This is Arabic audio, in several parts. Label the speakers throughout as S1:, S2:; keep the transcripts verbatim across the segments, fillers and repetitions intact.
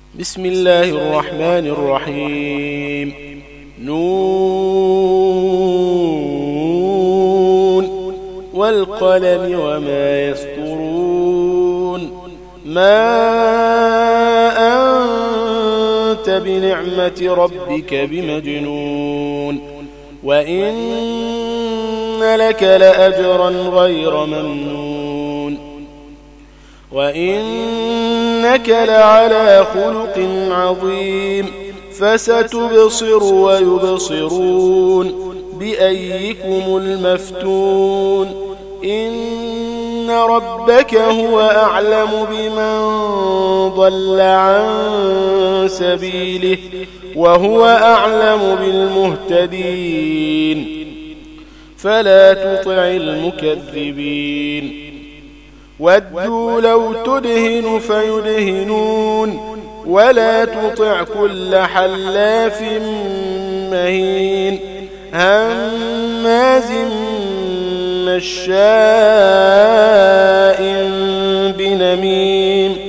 S1: بسم الله الرحمن الرحيم. نون والقلم وما يسطرون. ما أنت بنعمة ربك بمجنون وإن لك لأجرا غير ممنون وإنك لعلى خلق عظيم. فستبصر ويبصرون بأيكم المفتون. إن ربك هو أعلم بمن ضل عن سبيله وهو أعلم بالمهتدين. فلا تطع المكذبين. ودوا لو تدهن فيدهنون ولا تطع كل حلاف مهين هماز مشاء بنميم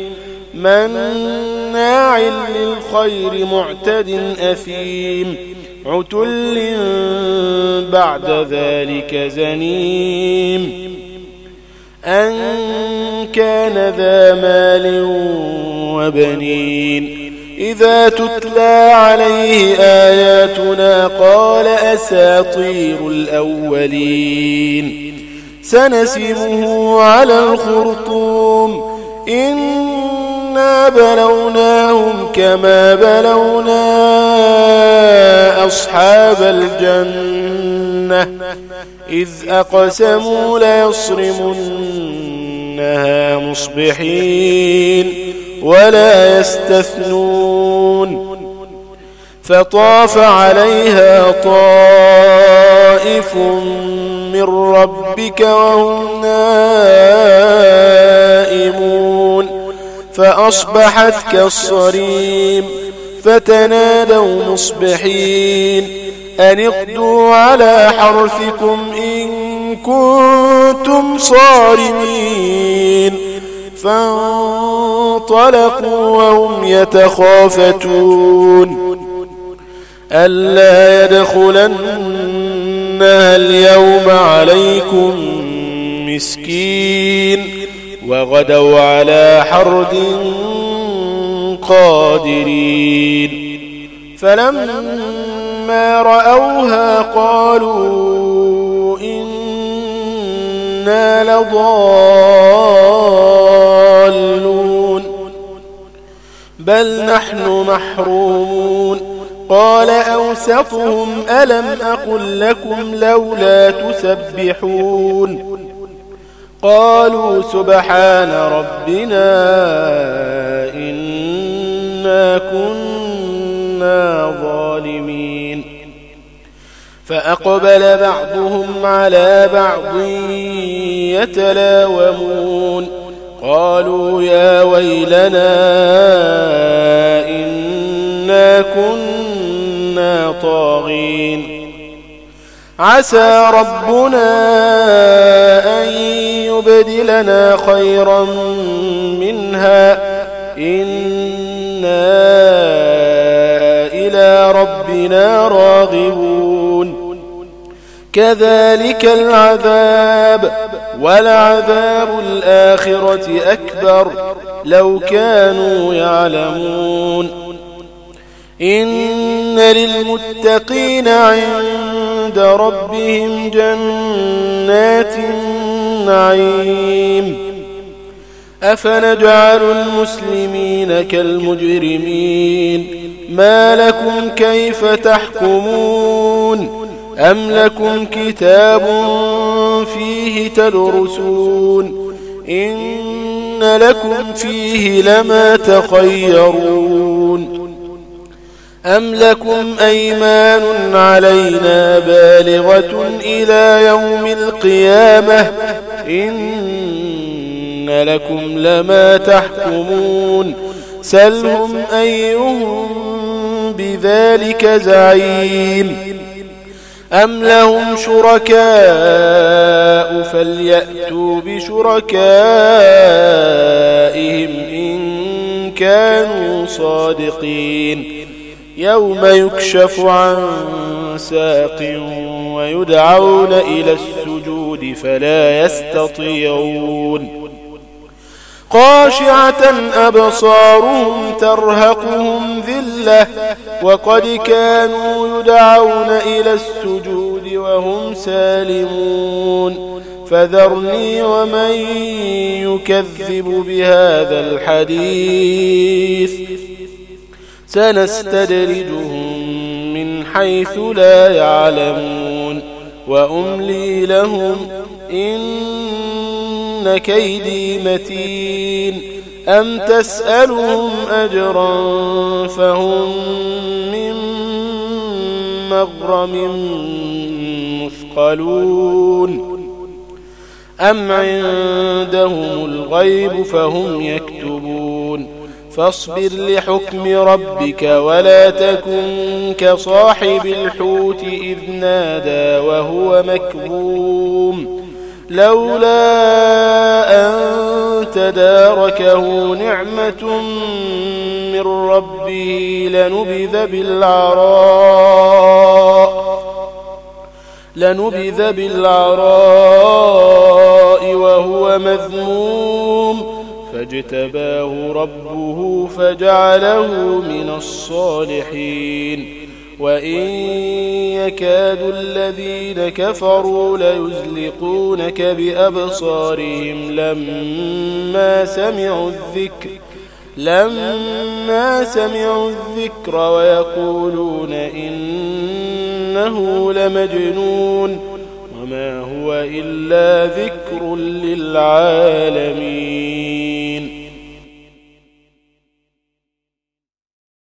S1: مناع للخير معتد أثيم عتل بعد ذلك زنيم أن كان ذا مال وبنين. إذا تتلى عليه آياتنا قال أساطير الأولين. سنسمه على الخرطوم. إنا بلوناهم كما بلونا أصحاب الجنة إذ أقسموا ليصرمنها مصبحين ولا يستثنون. فطاف عليها طائف من ربك وهم نائمون فأصبحت كالصريم. فتنادوا مصبحين أن اغدوا على حرثكم إن كنتم صارمين. فانطلقوا وهم يتخافتون ألا يدخلنها اليوم عليكم مسكين وغدوا على حرد قادرين. فلما رأوها قالوا إنا لضالون بل نحن محرومون. قال أوسطهم ألم أقل لكم لولا تسبحون قالوا سبحان ربنا إنا كنا ظالمين. فأقبل بعضهم على بعض يتلاومون قالوا يا ويلنا إنا كنا طاغين. عسى ربنا أن يبدلنا خيرا منها إنا إلى ربنا راغبون. كذلك العذاب ولعذاب الآخرة أكبر لو كانوا يعلمون. إن للمتقين عند ربهم جنات النعيم. أفنجعل المسلمين كالمجرمين ما لكم كيف تحكمون أم لكم كتاب فيه تدرسون إن لكم فيه لما تخيرون أم لكم أيمان علينا بالغة إلى يوم القيامة إن لكم لما تحكمون سلهم أيهم بذلك زعيم أم لهم شركاء فليأتوا بشركائهم إن كانوا صادقين يوم يكشف عن ساق ويدعون إلى السجود فلا يستطيعون خاشعة أبصارهم ترهقهم ذلة وقد كانوا يدعون إلى السجود وهم سالمون فذرني ومن يكذب بهذا الحديث سنستدرجهم من حيث لا يعلمون وأملي لهم إن كيدي متين أم تسألهم أجرا فهم من مغرم مثقلون أم عندهم الغيب فهم يكتبون فاصبر لحكم ربك ولا تكن كصاحب الحوت إذ نادى وهو مكظوم لولا أن تداركه نعمة من ربه لنبذ بالعراء لنبذ بالعراء وهو مذموم فاجتباه ربه فجعله من الصالحين وإن يكاد الذين كفروا ليزلقونك بأبصارهم لما سمعوا الذكر لما سمعوا الذكر ويقولون إنه لمجنون وما هو إلا ذكر للعالمين